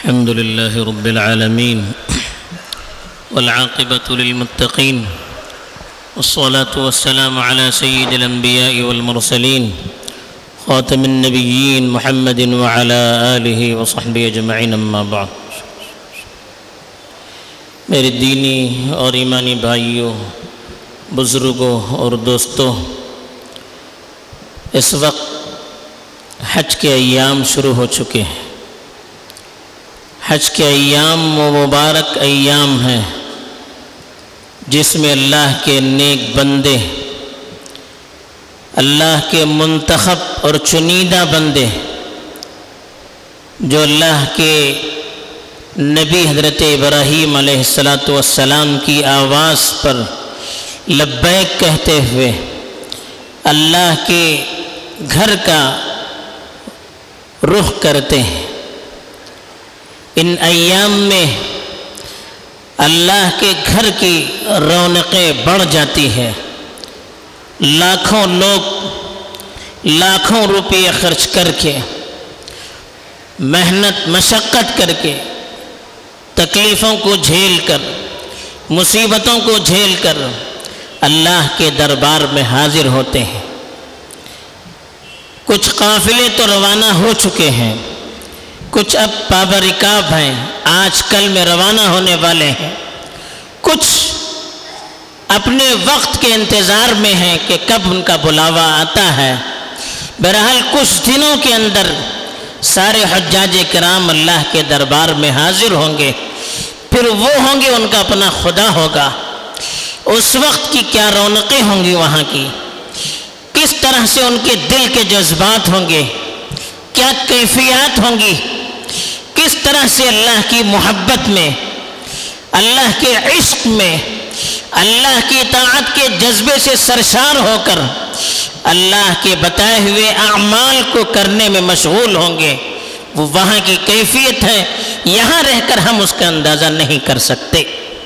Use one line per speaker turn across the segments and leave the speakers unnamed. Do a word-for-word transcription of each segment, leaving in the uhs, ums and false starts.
الحمد لله رب العالمين والعاقبة للمتقين والصلاة والسلام على سيد الأنبياء والمرسلين خاتم النبيين محمد وعلى آله وصحبه أجمعين أما بعد. میرے دینی اور ایمانی بھائیوں، بزرگوں اور دوستوں، اس وقت حج کے ایام شروع ہو چکے ہیں. حج کے ایام وہ مبارک ایام ہیں جس میں اللہ کے نیک بندے، اللہ کے منتخب اور چنیدہ بندے، جو اللہ کے نبی حضرت ابراہیم علیہ السلام کی آواز پر لبیک کہتے ہوئے اللہ کے گھر کا رخ کرتے ہیں. ان ایام میں اللہ کے گھر کی رونقیں بڑھ جاتی ہیں. لاکھوں لوگ لاکھوں روپے خرچ کر کے، محنت مشقت کر کے، تکلیفوں کو جھیل کر، مصیبتوں کو جھیل کر اللہ کے دربار میں حاضر ہوتے ہیں. کچھ قافلے تو روانہ ہو چکے ہیں، کچھ اب بابرکاب ہیں، آج کل میں روانہ ہونے والے ہیں. کچھ اپنے وقت کے انتظار میں ہیں کہ کب ان کا بلاوا آتا ہے. بہرحال کچھ دنوں کے اندر سارے حجاج کرام اللہ کے دربار میں حاضر ہوں گے. پھر وہ ہوں گے، ان کا اپنا خدا ہوگا. اس وقت کی کیا رونقیں ہوں گی، وہاں کی کس طرح سے ان کے دل کے جذبات ہوں گے، کیا کیفیات ہوں گی، کس طرح سے اللہ کی محبت میں، اللہ کے عشق میں، اللہ کی اطاعت کے جذبے سے سرشار ہو کر اللہ کے بتائے ہوئے اعمال کو کرنے میں مشغول ہوں گے. وہ وہاں کی کیفیت ہے، یہاں رہ کر ہم اس کا اندازہ نہیں کر سکتے.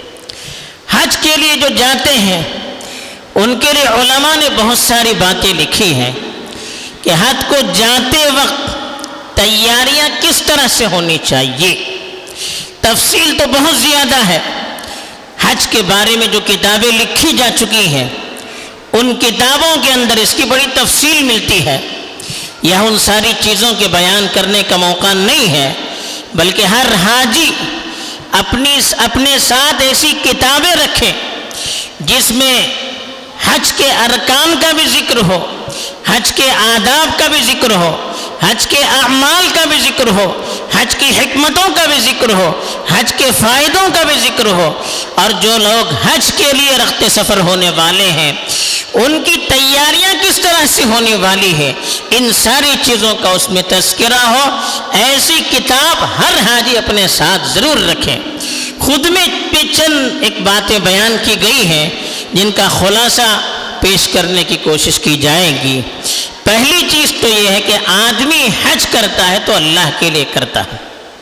حج کے لیے جو جاتے ہیں ان کے لیے علماء نے بہت ساری باتیں لکھی ہیں کہ حج کو جاتے وقت تیاریاں کس طرح سے ہونی چاہیے. تفصیل تو بہت زیادہ ہے. حج کے بارے میں جو کتابیں لکھی جا چکی ہیں ان کتابوں کے اندر اس کی بڑی تفصیل ملتی ہے. یہ ان ساری چیزوں کے بیان کرنے کا موقع نہیں ہے، بلکہ ہر حاجی اپنی اپنے ساتھ ایسی کتابیں رکھے جس میں حج کے ارکان کا بھی ذکر ہو، حج کے آداب کا بھی ذکر ہو، حج کے اعمال کا بھی ذکر ہو، حج کی حکمتوں کا بھی ذکر ہو، حج کے فائدوں کا بھی ذکر ہو. اور جو لوگ حج کے لیے رخت سفر ہونے والے ہیں ان کی تیاریاں کس طرح سے ہونے والی ہے، ان ساری چیزوں کا اس میں تذکرہ ہو. ایسی کتاب ہر حاجی اپنے ساتھ ضرور رکھیں. خود میں چند ایک باتیں بیان کی گئی ہیں جن کا خلاصہ پیش کرنے کی کوشش کی جائے گی. پہلی چیز تو یہ ہے کہ آدمی حج کرتا ہے تو اللہ کے لیے کرتا ہے.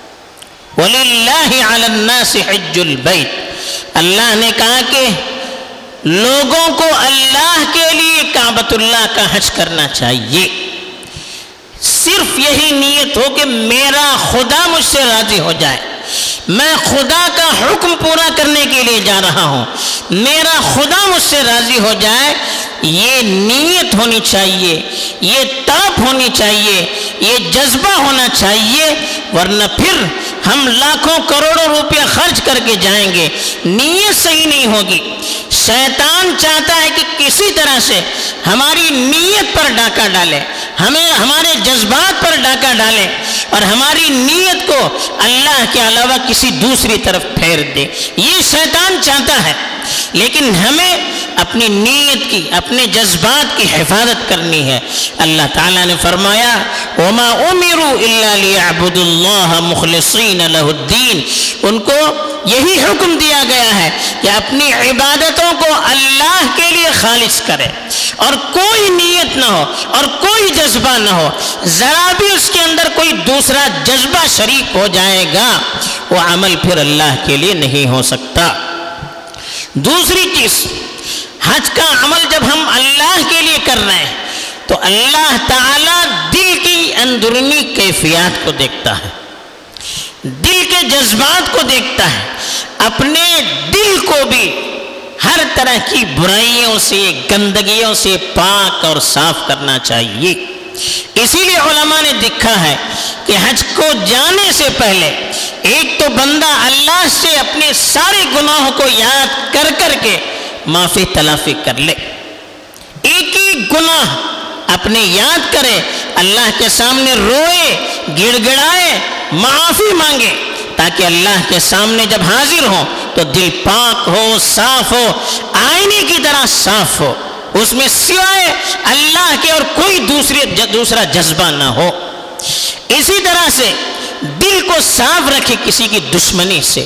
وَلِلَّهِ عَلَى النَّاسِ حِجُّ الْبَيْتِ، اللہ نے کہا کہ لوگوں کو اللہ کے لیے کعبۃ اللہ کا حج کرنا چاہیے. صرف یہی نیت ہو کہ میرا خدا مجھ سے راضی ہو جائے، میں خدا کا حکم پورا کرنے کے لیے جا رہا ہوں، میرا خدا مجھ سے راضی ہو جائے. یہ نیت ہونی چاہیے، یہ طلب ہونی چاہیے، یہ جذبہ ہونا چاہیے. ورنہ پھر ہم لاکھوں کروڑوں روپیہ خرچ کر کے جائیں گے، نیت صحیح نہیں ہوگی. شیطان چاہتا ہے کہ کسی طرح سے ہماری نیت پر ڈاکہ ڈالے، ہمیں ہمارے جذبات پر ڈاکہ ڈالے اور ہماری نیت کو اللہ کے علاوہ کسی دوسری طرف پھیر دے. یہ شیطان چاہتا ہے. لیکن ہمیں اپنی نیت کی، اپنے جذبات کی حفاظت کرنی ہے. اللہ تعالیٰ نے فرمایا وَمَا أُمِرُوا إِلَّا لِيَعْبُدُوا اللَّهَ مُخْلِصِينَ لَهُ الدِّينَ. ان کو یہی حکم دیا گیا ہے کہ اپنی عبادتوں کو اللہ کے لیے خالص کرے اور کوئی نیت نہ ہو اور کوئی جذبہ نہ ہو. ذرا بھی اس کے اندر کوئی دوسرا جذبہ شریک ہو جائے گا وہ عمل پھر اللہ کے لیے نہیں ہو سکتا. دوسری چیز، حج کا عمل جب ہم اللہ کے لیے کر رہے ہیں تو اللہ تعالیٰ دل کی اندرونی کیفیات کو دیکھتا ہے. دل کے جذبات کو دیکھتا ہے، اپنے دل کو بھی ہر طرح کی برائیوں سے، گندگیوں سے پاک اور صاف کرنا چاہیے۔ اسی لیے علماء نے لکھا ہے کہ حج کو جانے سے پہلے ایک تو بندہ اللہ سے اپنے سارے گناہوں کو یاد کر کر کے معافی تلافی کر لے، ایک ایک گناہ اپنے یاد کرے، اللہ کے سامنے روئے، گڑ گڑائے، معافی مانگے، تاکہ اللہ کے سامنے جب حاضر ہو تو دل پاک ہو، صاف ہو، آئینے کی طرح صاف ہو، اس میں سوائے اللہ کے اور کوئی دوسری دوسرا جذبہ نہ ہو۔ اسی طرح سے دل کو صاف رکھے کسی کی دشمنی سے،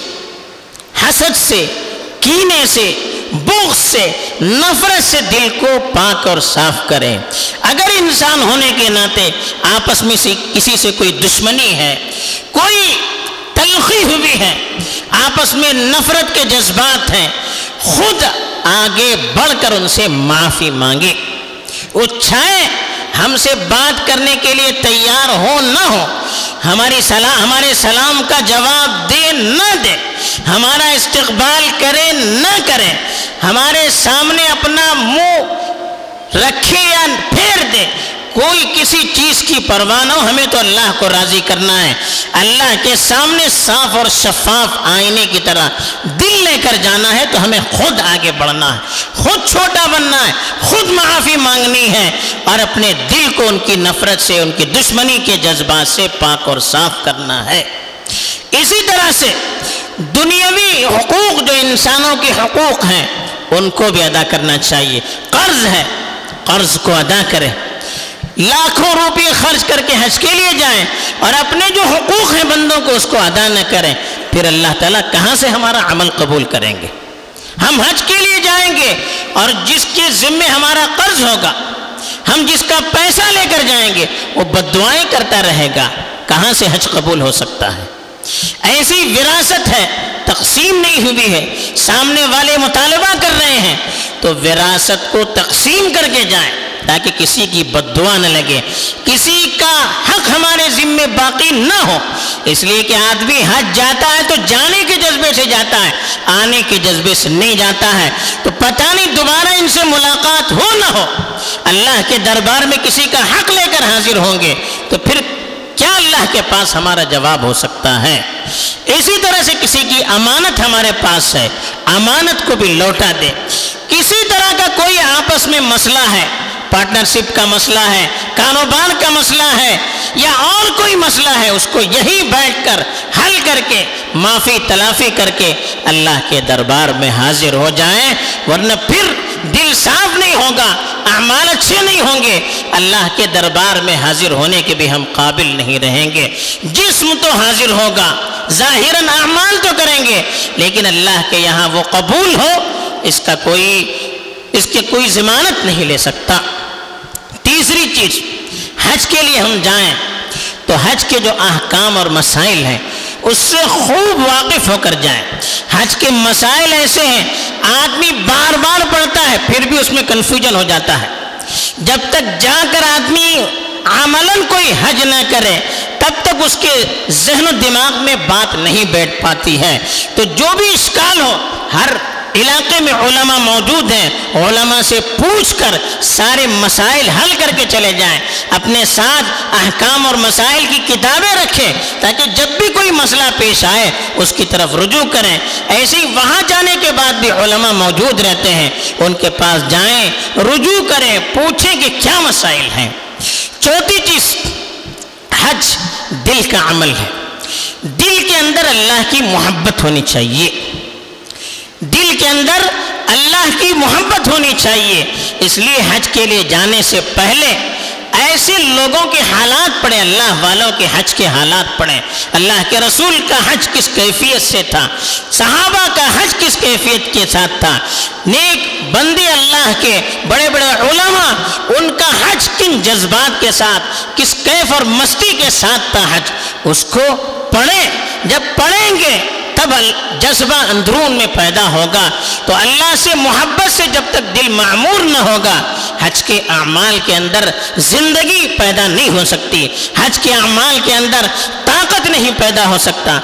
حسد سے، کینے سے، بغض سے، نفرت سے دل کو پاک اور صاف کریں۔ اگر انسان ہونے کے ناطے آپس میں سے کسی سے کوئی دشمنی ہے، کوئی تلخی ہوئی ہے، آپس میں نفرت کے جذبات ہیں، خود آگے بڑھ کر ان سے معافی مانگے۔ وہ چاہے ہم سے بات کرنے کے لیے تیار ہو نہ ہو، ہماری سلام ہمارے سلام کا جواب دے نہ دے، ہمارا استقبال کرے نہ کرے، ہمارے سامنے اپنا منہ رکھے یا پھیر دے، کوئی کسی چیز کی پرواہ نہ ہو، ہمیں تو اللہ کو راضی کرنا ہے۔ اللہ کے سامنے صاف اور شفاف آئینے کی طرح دل لے کر جانا ہے، تو ہمیں خود آگے بڑھنا ہے، خود چھوٹا بننا ہے، خود معافی مانگنی ہے، اور اپنے دل کو ان کی نفرت سے، ان کی دشمنی کے جذبات سے پاک اور صاف کرنا ہے۔ اسی طرح سے دنیاوی حقوق جو انسانوں کے حقوق ہیں ان کو بھی ادا کرنا چاہیے۔ قرض ہے، قرض کو ادا کریں، لاکھوں روپے خرچ کر کے حج کے لیے جائیں اور اپنے جو حقوق ہیں بندوں کو اس کو ادا نہ کریں، پھر اللہ تعالیٰ کہاں سے ہمارا عمل قبول کریں گے؟ ہم حج کے لیے جائیں گے اور جس کے ذمے ہمارا قرض ہوگا، ہم جس کا پیسہ لے کر جائیں گے وہ بددعائیں کرتا رہے گا، کہاں سے حج قبول ہو سکتا ہے؟ ایسی وراثت ہے، تقسیم نہیں ہوئی ہے، سامنے والے مطالبہ کر رہے ہیں تو وراثت کو تقسیم کر کے جائیں تاکہ کسی کی بددعا نہ لگے، کسی کا حق ہمارے ذمے باقی نہ ہو۔ اس لیے کہ آدمی حج جاتا ہے تو جانے کے جذبے سے جاتا ہے، آنے کے جذبے سے نہیں جاتا ہے، تو پتہ نہیں دوبارہ ان سے ملاقات ہو نہ ہو۔ اللہ کے دربار میں کسی کا حق لے کر حاضر ہوں گے تو پھر کیا اللہ کے پاس ہمارا جواب ہو سکتا ہے؟ اسی طرح سے کسی کی امانت ہمارے پاس ہے، امانت کو بھی لوٹا دے۔ کسی طرح کا کوئی آپس میں مسئلہ ہے، پارٹنرشپ کا مسئلہ ہے، کاروبار کا مسئلہ ہے، یا اور کوئی مسئلہ ہے، اس کو یہی بیٹھ کر حل کر کے معافی تلافی کر کے اللہ کے دربار میں حاضر ہو جائیں، ورنہ پھر دل صاف نہیں ہوگا، اعمال اچھے نہیں ہوں گے، اللہ کے دربار میں حاضر ہونے کے بھی ہم قابل نہیں رہیں گے۔ جسم تو حاضر ہوگا، ظاہراً اعمال تو کریں گے، لیکن اللہ کے یہاں وہ قبول ہو اس کا کوئی اس کے کوئی ضمانت نہیں لے سکتا۔ تیسری چیز، حج کے لیے ہم جائیں تو حج کے جو احکام اور مسائل ہیں اس سے خوب واقف ہو کر جائیں۔ حج کے مسائل ایسے ہیں، آدمی بار بار پڑھتا ہے پھر بھی اس میں کنفیوژن ہو جاتا ہے۔ جب تک جا کر آدمی عملاً کوئی حج نہ کرے تب تک اس کے ذہن و دماغ میں بات نہیں بیٹھ پاتی ہے۔ تو جو بھی اشکال ہو، ہر علاقے میں علماء موجود ہیں، علماء سے پوچھ کر سارے مسائل حل کر کے چلے جائیں، اپنے ساتھ احکام اور مسائل کی کتابیں رکھیں تاکہ جب بھی کوئی مسئلہ پیش آئے اس کی طرف رجوع کریں۔ ایسے ہی وہاں جانے کے بعد بھی علماء موجود رہتے ہیں، ان کے پاس جائیں، رجوع کریں، پوچھیں کہ کیا مسائل ہیں۔ چوتھی چیز، حج دل کا عمل ہے، دل کے اندر اللہ کی محبت ہونی چاہیے، دل کے اندر اللہ کی محبت ہونی چاہیے۔ اس لیے حج کے لیے جانے سے پہلے ایسے لوگوں کے حالات پڑھیں، اللہ والوں کے حج کے حالات پڑھیں، اللہ کے رسول کا حج کس کیفیت سے تھا، صحابہ کا حج کس کیفیت کے ساتھ تھا، نیک بندے اللہ کے بڑے بڑے علماء ان کا حج کن جذبات کے ساتھ، کس کیف اور مستی کے ساتھ تھا حج، اس کو پڑھیں۔ جب پڑھیں گے تب تب جذبہ اندرون میں پیدا ہوگا. تو اللہ سے محبت سے جب تک دل معمور نہ ہوگا حج کے اعمال کے اندر زندگی پیدا نہیں ہو سکتی. حج کے اعمال کے اندر طاقت نہیں پیدا ہو سکتا,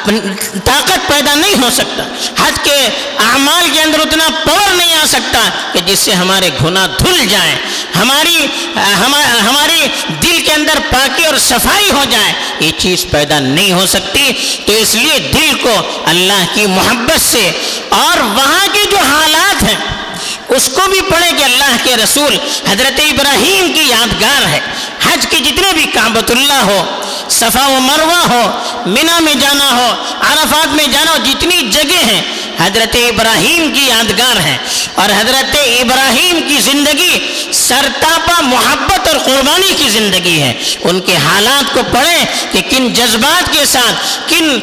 طاقت پیدا نہیں ہو سکتا. حج کے اعمال کے اندر اتنا پاور نہیں آ سکتا کہ جس سے ہمارے گناہ دھل جائیں, ہماری ہماری دل کے اندر پاکی اور صفائی ہو جائے. یہ چیز پیدا نہیں ہو سکتی. تو اس لیے دل کو اللہ کی محبت سے اور وہاں کے جو حالات ہیں اس کو بھی پڑھیں کہ اللہ کے رسول حضرت ابراہیم کی یادگار ہے. حج کے جتنے بھی کعبۃ اللہ ہو, صفا و مروہ ہو, منی میں جانا ہو, عرفات میں جانا ہو, جتنی جگہ ہیں حضرت ابراہیم کی یادگار ہیں. اور حضرت ابراہیم کی زندگی سرتاپا محبت اور قربانی کی زندگی ہے. ان کے حالات کو پڑھیں کہ کن جذبات کے ساتھ, کن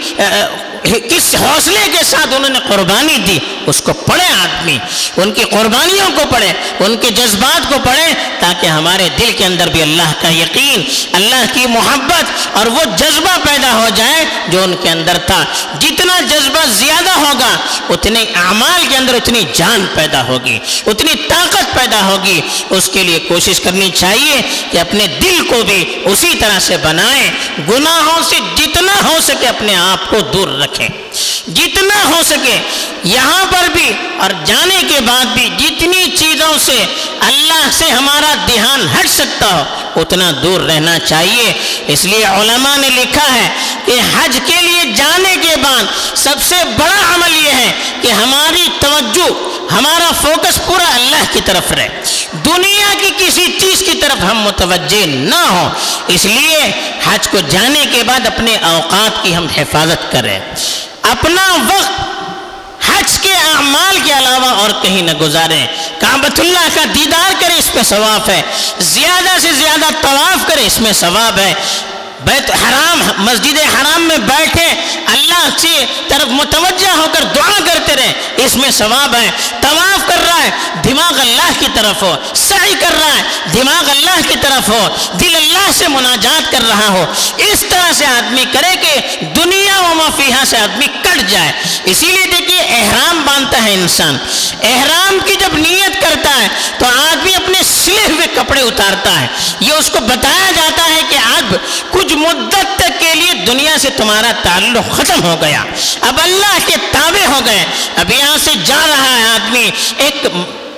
کس حوصلے کے ساتھ انہوں نے قربانی دی, اس کو پڑھے آدمی, ان کی قربانیوں کو پڑھے, ان کے جذبات کو پڑھے, تاکہ ہمارے دل کے اندر بھی اللہ کا یقین, اللہ کی محبت اور وہ جذبہ پیدا ہو جائے جو ان کے اندر تھا. جتنا جذبہ زیادہ ہوگا اتنے اعمال کے اندر اتنی جان پیدا ہوگی, اتنی طاقت پیدا ہوگی. اس کے لیے کوشش کرنی چاہیے کہ اپنے دل کو بھی اسی طرح سے بنائیں, گناہوں سے جتنا ہو سکے اپنے آپ کو دور رکھیں, جتنا ہو سکے. یہاں پر بھی اور جانے کے بعد بھی جتنی چیزوں سے اللہ سے ہمارا دھیان ہٹ سکتا ہو اتنا دور رہنا چاہیے. اس لیے علماء نے لکھا ہے کہ حج کے لیے جانے کے بعد سب سے بڑا عمل یہ ہے کہ ہماری توجہ, ہمارا فوکس پورا اللہ کی طرف رہے, دنیا کی کسی چیز کی طرف ہم متوجہ نہ ہوں. اس لیے حج کو جانے کے بعد اپنے اوقات کی ہم حفاظت کریں, اپنا وقت حج کے اعمال کے علاوہ اور کہیں نہ گزاریں. کعبۃ اللہ کا دیدار کریں, اس میں ثواب ہے. زیادہ سے زیادہ طواف کریں, اس میں ثواب ہے. بیت حرام, مسجد حرام میں بیٹھے اللہ سے طرف متوجہ ہو کر دعا کرتے رہے, اس میں ثواب ہے. طواف کر رہا ہے دماغ اللہ کی طرف ہو, سعی کر رہا ہے دماغ اللہ کی طرف ہو, دل اللہ سے مناجات کر رہا ہو. اس طرح سے آدمی کرے کہ دنیا و ما فیہا سے آدمی کٹ جائے. اسی لیے دیکھیے احرام باندھتا ہے انسان, احرام کی جب نیت کرتا ہے تو آدمی اپنے سلے ہوئے کپڑے اتارتا ہے. یہ اس کو بتایا جاتا ہے کہ اب کچھ مدت تک کے لیے دنیا سے تمہارا تعلق ختم ہو گیا, اب اللہ کے تابع ہو گئے. اب یہاں سے جا رہا ہے آدمی, ایک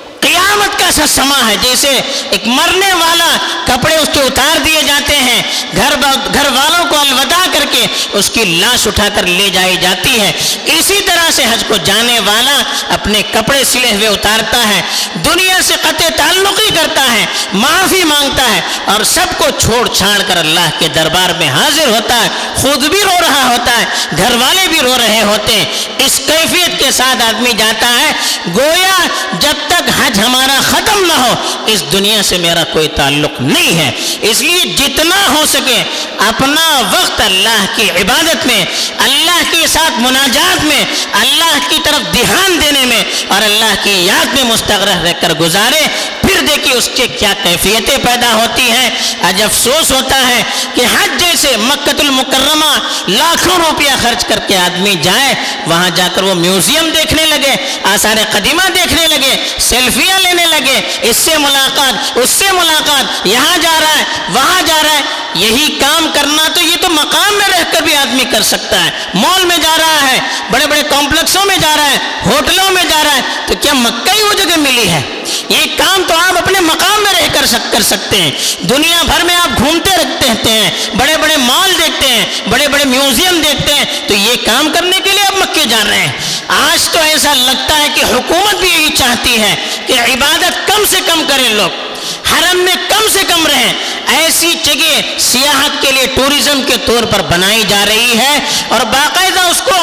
قیامت کا سا سما ہے, جیسے ایک مرنے والا کپڑے اس کے اتار دیے جاتے ہیں, گھر گھر والوں کو الوداع کر کے اس کی لاش اٹھا کر لے جائی جاتی ہے. اسی طرح سے حج کو جانے والا اپنے کپڑے سلے ہوئے اتارتا ہے, دنیا سے قطع تعلق ہی کرتا ہے, معافی مانگتا ہے اور سب کو چھوڑ چھاڑ کر اللہ کے دربار میں حاضر ہوتا ہے. خود بھی رو رہا ہوتا ہے, گھر والے بھی رو رہے ہوتے ہیں. اس کیفیت کے ساتھ آدمی جاتا ہے, گویا جب تک حج ہمارا ختم نہ ہو اس دنیا سے میرا کوئی تعلق نہیں ہے. اس لیے جتنا ہو سکے اپنا وقت اللہ کی عبادت میں, اللہ کے ساتھ مناجات میں, اللہ کی طرف دھیان دینے میں اور اللہ کی یاد میں مستغرق رہ کر گزارے. پھر دیکھیے اس کے کیا کیفیتیں پیدا ہوتی ہیں. آج افسوس ہوتا ہے کہ حج جیسے مکۃ المکرمہ لاکھوں روپیہ خرچ کر کے آدمی جائے, وہاں جا کر وہ میوزیم دیکھنے لگے, آثار قدیمہ دیکھنے لگے, سیلفیاں لینے لگے, اس سے ملاقات, اس سے ملاقات, یہاں جا رہا ہے, وہاں جا رہا ہے. یہی کام کرنا تو یہ تو مقام میں رہ کر بھی آدمی کر سکتا ہے. مال میں جا رہا ہے, بڑے بڑے کمپلیکسوں میں جا رہا ہے, ہوٹلوں میں جا رہا ہے, تو کیا مکہ ہی وہ جگہ ملی ہے؟ یہ کام تو آپ اپنے مقام میں رہ کر کر سکتے ہیں. دنیا بھر میں آپ گھومتے رہتے ہیں, بڑے بڑے مال دیکھتے ہیں, بڑے بڑے میوزیم دیکھتے ہیں, تو یہ کام کرنے کے لیے آپ مکے جا رہے ہیں. آج تو ایسا لگتا ہے کہ حکومت بھی یہی چاہتی ہے کہ عبادت کم سے کم کریں لوگ, حرم میں کم سے کم رہیں. ایسی جگہ سیاحت کے لیے ٹورزم کے طور پر بنائی جا رہی ہے اور باقاعدہ اس کو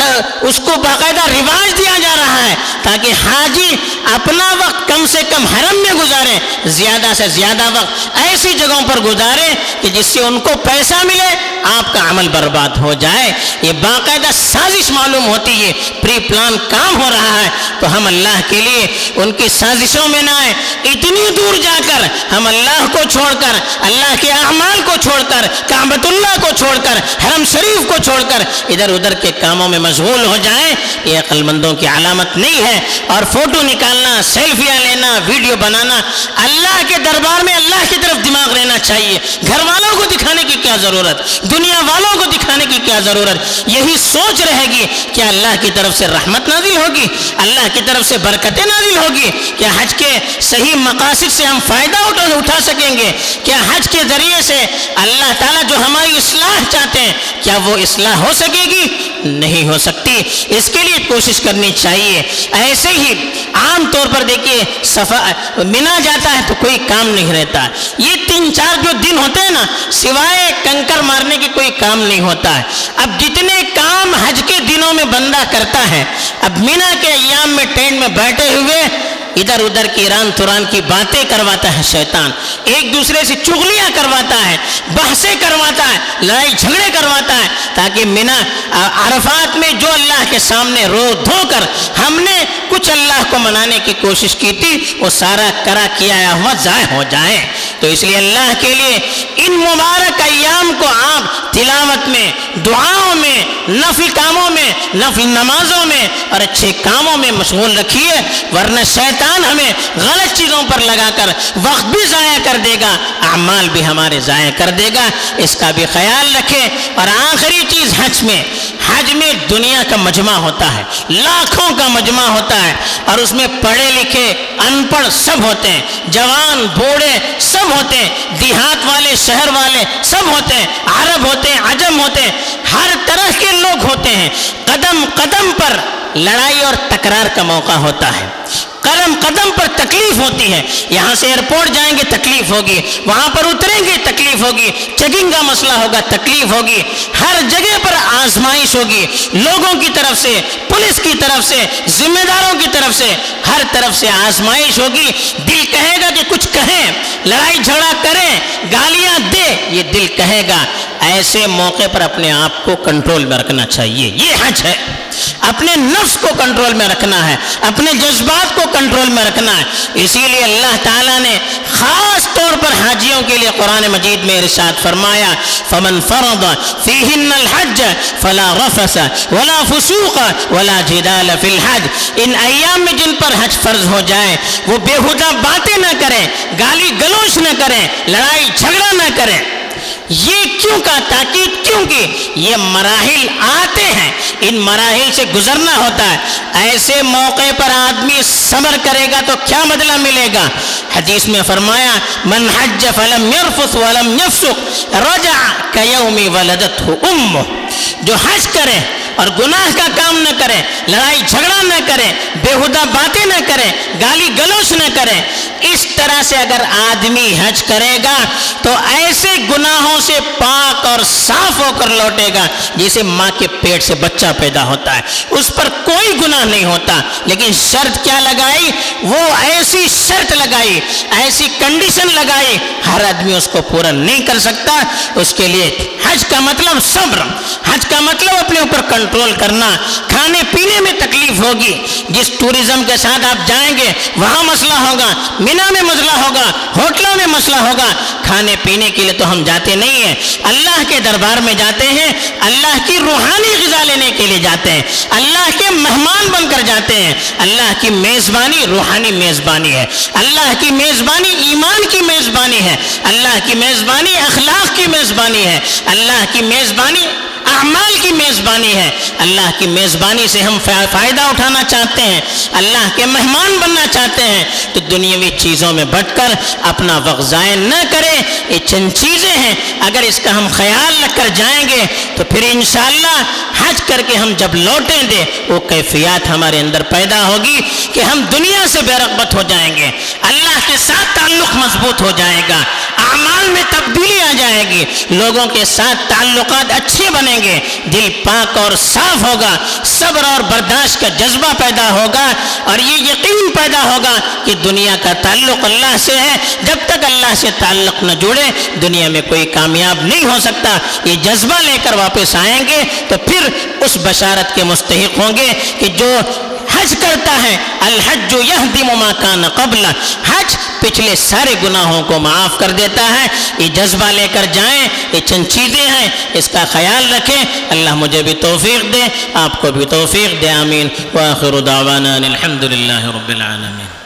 اس کو باقاعدہ رواج دیا جا رہا ہے تاکہ حاجی اپنا وقت کم سے کم حرم میں گزارے, زیادہ سے زیادہ وقت ایسی جگہوں پر گزارے کہ جس سے ان کو پیسہ ملے, آپ کا عمل برباد ہو جائے. یہ باقاعدہ سازش معلوم ہوتی ہے, پری پلان کام ہو رہا ہے. تو ہم اللہ کے لیے ان کی سازشوں میں نہ آئے, اتنی دور جا کر ہم اللہ کو چھوڑ کر, اللہ کے اعمال کو چھوڑ کر, کعبۃ اللہ کو چھوڑ کر, حرم شریف کو چھوڑ کر ادھر ادھر کے کاموں میں مشغول ہو جائیں, یہ عقل مندوں کی علامت نہیں ہے. اور فوٹو نکالنا, سیلفیاں لینا, ویڈیو بنانا, اللہ کے دربار میں اللہ کی طرف دماغ رہنا چاہیے. گھر والوں کو دکھانے کی کیا ضرورت, دنیا والوں کو دکھانے کی کیا ضرورت. یہی سوچ رہے گی کہ اللہ کی طرف سے رحمت نازل ہوگی, اللہ کی طرف سے برکتیں نازل ہوگی, کیا حج کے صحیح مقاصد سے ہم فائدہ اٹھا سکیں گے, کیا حج کے ذریعے سے اللہ تعالیٰ جو ہماری اصلاح چاہتے ہیں کیا وہ اصلاح ہو سکے گی؟ نہیں ہو سکتی. اس کے لیے کوشش کرنی چاہیے. ایسے ہی عام طور پر دیکھیے صفا منا جاتا ہے تو کوئی کام نہیں رہتا. یہ تین چار جو دن ہوتے ہیں نا, سوائے کنکر مارنے کی کوئی کام نہیں ہوتا ہے. اب جتنے کام حج کے دنوں میں بندہ کرتا ہے, اب منا کے ایام میں ٹینٹ میں بیٹھے ہوئے ادھر ادھر کی ایران توران کی باتیں کرواتا ہے شیطان, ایک دوسرے سے چغلیاں کرواتا ہے, بحثیں کرواتا ہے, لڑائی جھگڑے کرواتا ہے, تاکہ منا عرفات میں جو اللہ کے سامنے رو دھو کر ہم نے کچھ اللہ کو منانے کی کوشش کی تھی وہ سارا کرا کیا ہوا ضائع ہو جائے. تو اس لیے اللہ کے لیے ان مبارک ایام کو آپ تلاوت میں, دعاؤں میں, نفل کاموں میں, نفل نمازوں میں اور اچھے کاموں میں مشغول رکھیے, ورنہ شیطان ہمیں غلط چیزوں پر لگا کر وقت بھی ضائع کر دے گا, اعمال بھی ہمارے ضائع کر دے گا. اس کا بھی خیال رکھیں. اور آخری چیز حج میں, حج میں دنیا کا مجمع ہوتا ہے, لاکھوں کا مجمع ہوتا ہے, اور اس میں پڑھے لکھے ان پڑھ سب ہوتے ہیں, جوان بوڑھے سب ہوتے ہیں, دیہات والے شہر والے سب ہوتے ہیں, عرب ہوتے ہیں, عجم ہوتے ہیں, ہر طرح کے لوگ ہوتے ہیں. قدم قدم پر لڑائی اور تکرار کا موقع ہوتا ہے, قدم قدم پر تکلیف ہوتی ہے. یہاں سے ایئرپورٹ جائیں گے تکلیف ہوگی, وہاں پر اتریں گے تکلیف ہوگی, چیکنگ کا مسئلہ ہوگا تکلیف ہوگی, ہر جگہ پر آزمائش ہوگی, لوگوں کی طرف سے, پولیس کی طرف سے, ذمہ داروں کی طرف سے, ہر طرف سے آزمائش ہوگی. دل کہے گا کہ کچھ کہیں, لڑائی جھگڑا کریں, گالیاں دے, یہ دل کہے گا. ایسے موقع پر اپنے آپ کو کنٹرول میں رکھنا چاہیے. یہ حج ہے, اپنے نفس کو کنٹرول میں رکھنا ہے, اپنے جذبات کو کنٹرول میں رکھنا ہے. اسی لیے اللہ تعالیٰ نے خاص طور پر حاجیوں کے لیے قرآن مجید میں ارشاد فرمایا, فمن فرض فیہن الحج فلا رفث ولا فسوق ولا جدال فی الحج. ان ایام میں جن پر حج فرض ہو جائے وہ بےہودہ باتیں نہ کریں, گالی گلوچ نہ کریں, لڑائی جھگڑا نہ کریں. یہ کیوں کا تاکید, کیونکہ یہ مراحل آتے ہیں, ان مراحل سے گزرنا ہوتا ہے. ایسے موقع پر آدمی صبر کرے گا تو کیا بدلہ ملے گا؟ حدیث میں فرمایا, من حج فلم يرفث ولم يفسق رجع كيوم ولدته امه. جو حج کرے اور گناہ کا کام نہ کرے, لڑائی جھگڑا نہ کرے, بےہودہ باتیں نہ کرے, گالی گلوچ نہ کرے, اس طرح سے اگر آدمی حج کرے گا تو ایسے گناہوں سے پاک اور صاف ہو کر لوٹے گا جیسے ماں کے پیٹ سے بچہ پیدا ہوتا ہے. اس پر کوئی گناہ نہیں ہوتا. لیکن شرط کیا لگائی؟ وہ ایسی شرط لگائی, ایسی کنڈیشن لگائی, ہر آدمی اس کو پورا نہیں کر سکتا. اس کے لیے حج کا مطلب صبر, حج کا مطلب اپنے اوپر کنٹرول کرنا. کھانے پینے میں تکلیف ہوگی, جس ٹورزم کے ساتھ آپ جائیں گے وہاں مسئلہ ہوگا, مینا میں مسئلہ ہوگا, ہوٹلوں میں مسئلہ ہوگا. کھانے پینے کے لیے تو ہم جاتے نہیں ہیں, اللہ کے دربار میں جاتے ہیں, اللہ کی روحانی غذا لینے کے لیے جاتے ہیں, اللہ کے مہمان بن کر جاتے ہیں. اللہ کی میزبانی روحانی میزبانی ہے, اللہ کی میزبانی ایمان کی میزبانی ہے, اللہ کی میزبانی اخلاق کی میزبانی ہے, اللہ کی میزبانی اعمال کی میزبانی ہے. اللہ کی میزبانی سے ہم فائدہ اٹھانا چاہتے ہیں, اللہ کے مہمان بننا چاہتے ہیں, تو دنیاوی چیزوں میں بٹ کر اپنا وقت ضائع نہ کریں. یہ چند چیزیں ہیں, اگر اس کا ہم خیال رکھ کر جائیں گے تو پھر انشاءاللہ حج کر کے ہم جب لوٹیں گے وہ کیفیات ہمارے اندر پیدا ہوگی کہ ہم دنیا سے بے رغبت ہو جائیں گے, اللہ کے ساتھ تعلق مضبوط ہو جائے گا, اعمال میں تبدیلی آ جائے گی, لوگوں کے ساتھ تعلقات اچھے بنیں گے, دل پاک اور صاف ہوگا, صبر اور برداشت کا جذبہ پیدا ہوگا, اور یہ یقین پیدا ہوگا کہ دنیا کا تعلق اللہ سے ہے. جب تک اللہ سے تعلق نہ جڑے دنیا میں کوئی کامیاب نہیں ہو سکتا. یہ جذبہ لے کر واپس آئیں گے تو پھر اس بشارت کے مستحق ہوں گے کہ جو حج کرتا ہے الحج یہدم ما کان قبل، حج پچھلے سارے گناہوں کو معاف کر دیتا ہے۔ یہ جذبہ لے کر جائیں، یہ چند چیزیں ہیں، اس کا خیال رکھیں۔ اللہ مجھے بھی توفیق دے، آپ کو بھی توفیق دے، آمین۔ وآخر دعوانا الحمد للہ رب العالمین۔